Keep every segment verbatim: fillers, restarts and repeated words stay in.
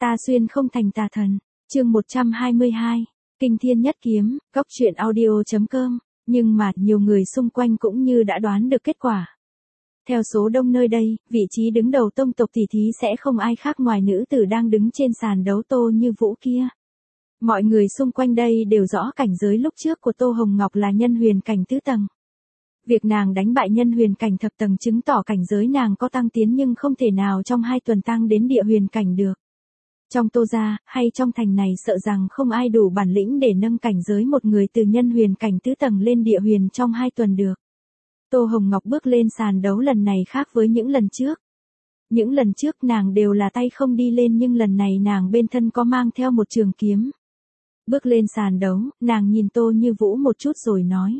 Ta xuyên không thành tà thần. Chương một trăm hai mươi hai. Kinh thiên nhất kiếm, góc truyện audio chấm com. Nhưng mà, nhiều người xung quanh cũng như đã đoán được kết quả. Theo số đông nơi đây, vị trí đứng đầu tông tộc tỷ thí sẽ không ai khác ngoài nữ tử đang đứng trên sàn đấu Tô Như Vũ kia. Mọi người xung quanh đây đều rõ cảnh giới lúc trước của Tô Hồng Ngọc là nhân huyền cảnh tứ tầng. Việc nàng đánh bại nhân huyền cảnh thập tầng chứng tỏ cảnh giới nàng có tăng tiến nhưng không thể nào trong hai tuần tăng đến địa huyền cảnh được. Trong Tô gia, hay trong thành này sợ rằng không ai đủ bản lĩnh để nâng cảnh giới một người từ nhân huyền cảnh tứ tầng lên địa huyền trong hai tuần được. Tô Hồng Ngọc bước lên sàn đấu lần này khác với những lần trước. Những lần trước nàng đều là tay không đi lên nhưng lần này nàng bên thân có mang theo một trường kiếm. Bước lên sàn đấu, nàng nhìn Tô Như Vũ một chút rồi nói.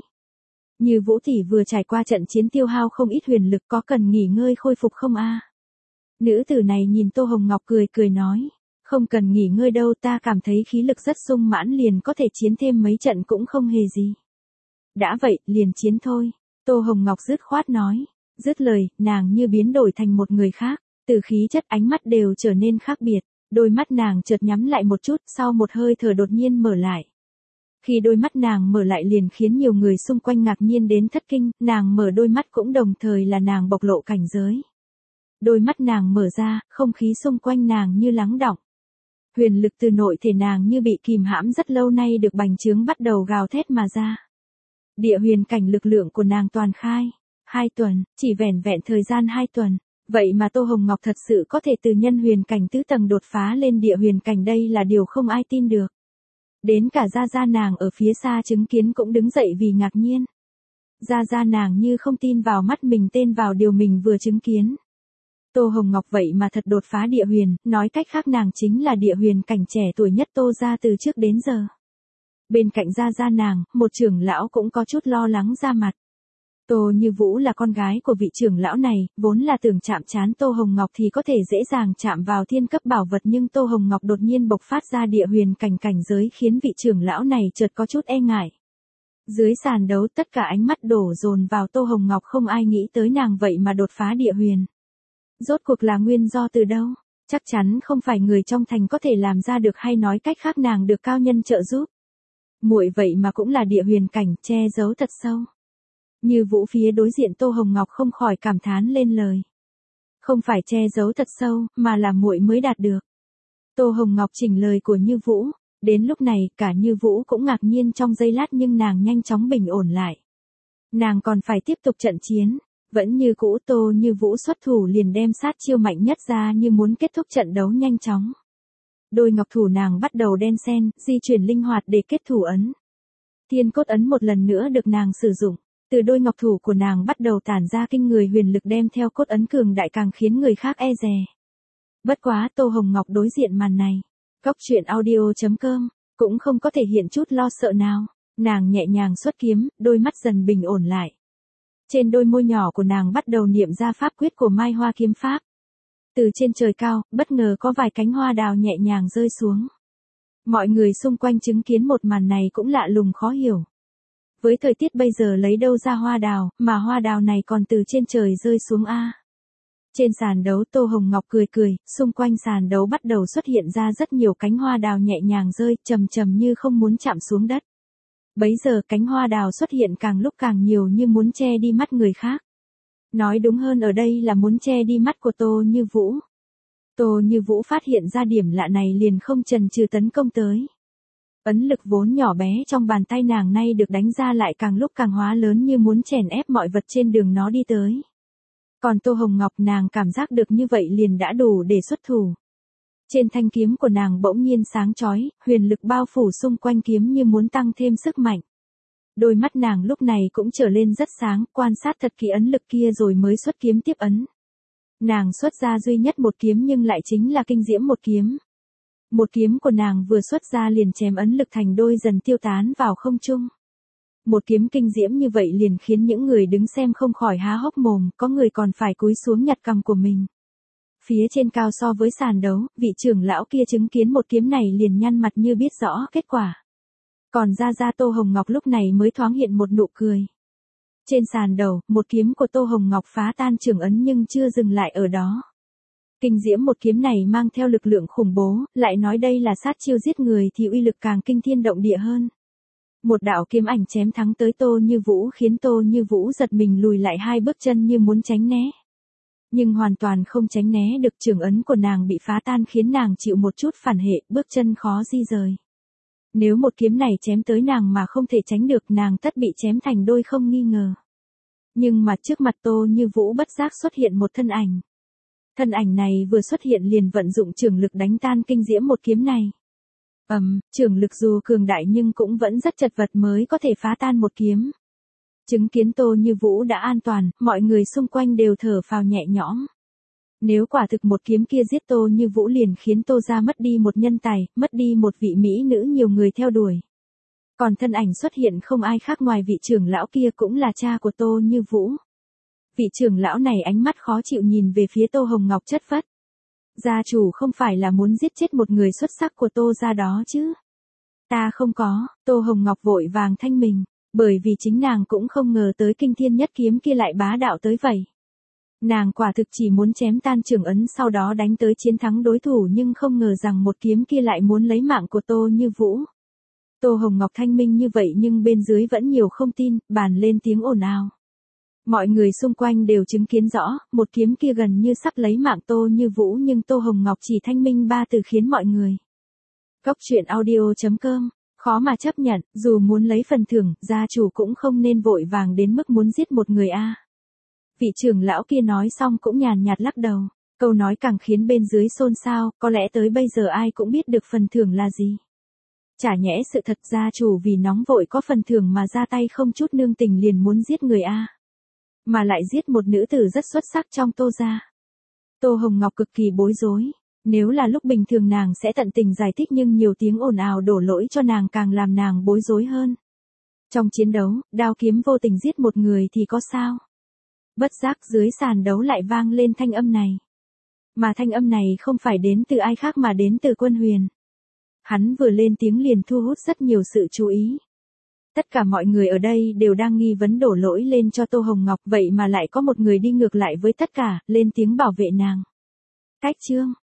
Như Vũ tỷ vừa trải qua trận chiến tiêu hao không ít huyền lực, có cần nghỉ ngơi khôi phục không a? Nữ tử này nhìn Tô Hồng Ngọc cười cười nói. Không cần nghỉ ngơi đâu, ta cảm thấy khí lực rất sung mãn, liền có thể chiến thêm mấy trận cũng không hề gì. Đã vậy, liền chiến thôi. Tô Hồng Ngọc dứt khoát nói. Dứt lời, nàng như biến đổi thành một người khác, từ khí chất ánh mắt đều trở nên khác biệt, đôi mắt nàng chợt nhắm lại một chút, sau một hơi thở đột nhiên mở lại. Khi đôi mắt nàng mở lại liền khiến nhiều người xung quanh ngạc nhiên đến thất kinh, nàng mở đôi mắt cũng đồng thời là nàng bộc lộ cảnh giới. Đôi mắt nàng mở ra, không khí xung quanh nàng như lắng đọng. Huyền lực từ nội thể nàng như bị kìm hãm rất lâu nay được bành trướng bắt đầu gào thét mà ra. Địa huyền cảnh lực lượng của nàng toàn khai. Hai tuần, chỉ vẻn vẹn thời gian hai tuần. Vậy mà Tô Hồng Ngọc thật sự có thể từ nhân huyền cảnh tứ tầng đột phá lên địa huyền cảnh, đây là điều không ai tin được. Đến cả Gia Gia nàng ở phía xa chứng kiến cũng đứng dậy vì ngạc nhiên. Gia Gia nàng như không tin vào mắt mình, tên vào điều mình vừa chứng kiến. Tô Hồng Ngọc vậy mà thật đột phá địa huyền, nói cách khác nàng chính là địa huyền cảnh trẻ tuổi nhất Tô gia từ trước đến giờ. Bên cạnh Gia Gia nàng, một trưởng lão cũng có chút lo lắng ra mặt. Tô Như Vũ là con gái của vị trưởng lão này, vốn là tưởng chạm trán Tô Hồng Ngọc thì có thể dễ dàng chạm vào thiên cấp bảo vật, nhưng Tô Hồng Ngọc đột nhiên bộc phát ra địa huyền cảnh cảnh giới khiến vị trưởng lão này chợt có chút e ngại. Dưới sàn đấu tất cả ánh mắt đổ dồn vào Tô Hồng Ngọc, không ai nghĩ tới nàng vậy mà đột phá địa huyền. Rốt cuộc là nguyên do từ đâu? Chắc chắn không phải người trong thành có thể làm ra được, hay nói cách khác nàng được cao nhân trợ giúp. Muội vậy mà cũng là địa huyền cảnh, che giấu thật sâu. Như Vũ phía đối diện Tô Hồng Ngọc không khỏi cảm thán lên lời. Không phải che giấu thật sâu, mà là muội mới đạt được. Tô Hồng Ngọc chỉnh lời của Như Vũ. Đến lúc này, cả Như Vũ cũng ngạc nhiên trong giây lát nhưng nàng nhanh chóng bình ổn lại. Nàng còn phải tiếp tục trận chiến. Vẫn như cũ, Tô Như Vũ xuất thủ liền đem sát chiêu mạnh nhất ra như muốn kết thúc trận đấu nhanh chóng. Đôi ngọc thủ nàng bắt đầu đen sen, di chuyển linh hoạt để kết thủ ấn. Thiên cốt ấn một lần nữa được nàng sử dụng. Từ đôi ngọc thủ của nàng bắt đầu tản ra kinh người huyền lực, đem theo cốt ấn cường đại càng khiến người khác e dè. Bất quá Tô Hồng Ngọc đối diện màn này. Góc truyện audio chấm com, cũng không có thể hiện chút lo sợ nào. Nàng nhẹ nhàng xuất kiếm, đôi mắt dần bình ổn lại. Trên đôi môi nhỏ của nàng bắt đầu niệm ra pháp quyết của Mai Hoa kiếm pháp. Từ trên trời cao, bất ngờ có vài cánh hoa đào nhẹ nhàng rơi xuống. Mọi người xung quanh chứng kiến một màn này cũng lạ lùng khó hiểu. Với thời tiết bây giờ lấy đâu ra hoa đào, mà hoa đào này còn từ trên trời rơi xuống a. Trên sàn đấu Tô Hồng Ngọc cười cười, xung quanh sàn đấu bắt đầu xuất hiện ra rất nhiều cánh hoa đào nhẹ nhàng rơi, chầm chầm như không muốn chạm xuống đất. Bấy giờ cánh hoa đào xuất hiện càng lúc càng nhiều như muốn che đi mắt người khác. Nói đúng hơn ở đây là muốn che đi mắt của Tô Như Vũ. Tô Như Vũ phát hiện ra điểm lạ này liền không chần chừ tấn công tới. Ấn lực vốn nhỏ bé trong bàn tay nàng nay được đánh ra lại càng lúc càng hóa lớn như muốn chèn ép mọi vật trên đường nó đi tới. Còn Tô Hồng Ngọc nàng cảm giác được như vậy liền đã đủ để xuất thủ. Trên thanh kiếm của nàng bỗng nhiên sáng chói, huyền lực bao phủ xung quanh kiếm như muốn tăng thêm sức mạnh. Đôi mắt nàng lúc này cũng trở lên rất sáng, quan sát thật kỹ ấn lực kia rồi mới xuất kiếm tiếp ấn. Nàng xuất ra duy nhất một kiếm nhưng lại chính là kinh diễm một kiếm. Một kiếm của nàng vừa xuất ra liền chém ấn lực thành đôi, dần tiêu tán vào không trung. Một kiếm kinh diễm như vậy liền khiến những người đứng xem không khỏi há hốc mồm, có người còn phải cúi xuống nhặt cằm của mình. Phía trên cao so với sàn đấu, vị trưởng lão kia chứng kiến một kiếm này liền nhăn mặt như biết rõ kết quả. Còn Gia Gia Tô Hồng Ngọc lúc này mới thoáng hiện một nụ cười. Trên sàn đầu, một kiếm của Tô Hồng Ngọc phá tan trưởng ấn nhưng chưa dừng lại ở đó. Kinh diễm một kiếm này mang theo lực lượng khủng bố, lại nói đây là sát chiêu giết người thì uy lực càng kinh thiên động địa hơn. Một đạo kiếm ảnh chém thắng tới Tô Như Vũ khiến Tô Như Vũ giật mình lùi lại hai bước chân như muốn tránh né. Nhưng hoàn toàn không tránh né được, trường ấn của nàng bị phá tan khiến nàng chịu một chút phản hệ, bước chân khó di rời. Nếu một kiếm này chém tới nàng mà không thể tránh được, nàng tất bị chém thành đôi không nghi ngờ. Nhưng mà trước mặt Tô Như Vũ bất giác xuất hiện một thân ảnh. Thân ảnh này vừa xuất hiện liền vận dụng trường lực đánh tan kinh diễm một kiếm này. Ầm, um, trường lực dù cường đại nhưng cũng vẫn rất chật vật mới có thể phá tan một kiếm. Chứng kiến Tô Như Vũ đã an toàn, mọi người xung quanh đều thở phào nhẹ nhõm. Nếu quả thực một kiếm kia giết Tô Như Vũ liền khiến Tô gia mất đi một nhân tài, mất đi một vị mỹ nữ nhiều người theo đuổi. Còn thân ảnh xuất hiện không ai khác ngoài vị trưởng lão kia cũng là cha của Tô Như Vũ. Vị trưởng lão này ánh mắt khó chịu nhìn về phía Tô Hồng Ngọc chất phất. Gia chủ không phải là muốn giết chết một người xuất sắc của Tô gia đó chứ? Ta không có, Tô Hồng Ngọc vội vàng thanh mình, bởi vì chính nàng cũng không ngờ tới kinh thiên nhất kiếm kia lại bá đạo tới vậy. Nàng quả thực chỉ muốn chém tan trường ấn sau đó đánh tới chiến thắng đối thủ nhưng không ngờ rằng một kiếm kia lại muốn lấy mạng của Tô Như Vũ. Tô Hồng Ngọc thanh minh như vậy nhưng bên dưới vẫn nhiều không tin, bàn lên tiếng ồn ào. Mọi người xung quanh đều chứng kiến rõ, một kiếm kia gần như sắp lấy mạng Tô Như Vũ nhưng Tô Hồng Ngọc chỉ thanh minh ba từ khiến mọi người. Cốc truyện audio chấm com, khó mà chấp nhận, dù muốn lấy phần thưởng, gia chủ cũng không nên vội vàng đến mức muốn giết một người a. Vị trưởng lão kia nói xong cũng nhàn nhạt lắc đầu, câu nói càng khiến bên dưới xôn xao, có lẽ tới bây giờ ai cũng biết được phần thưởng là gì. Chả nhẽ sự thật gia chủ vì nóng vội có phần thưởng mà ra tay không chút nương tình liền muốn giết người a. Mà lại giết một nữ tử rất xuất sắc trong Tô gia. Tô Hồng Ngọc cực kỳ bối rối, nếu là lúc bình thường nàng sẽ tận tình giải thích nhưng nhiều tiếng ồn ào đổ lỗi cho nàng càng làm nàng bối rối hơn. Trong chiến đấu, đao kiếm vô tình giết một người thì có sao? Bất giác dưới sàn đấu lại vang lên thanh âm này. Mà thanh âm này không phải đến từ ai khác mà đến từ Quân Huyền. Hắn vừa lên tiếng liền thu hút rất nhiều sự chú ý. Tất cả mọi người ở đây đều đang nghi vấn đổ lỗi lên cho Tô Hồng Ngọc, vậy mà lại có một người đi ngược lại với tất cả, lên tiếng bảo vệ nàng. Cách chương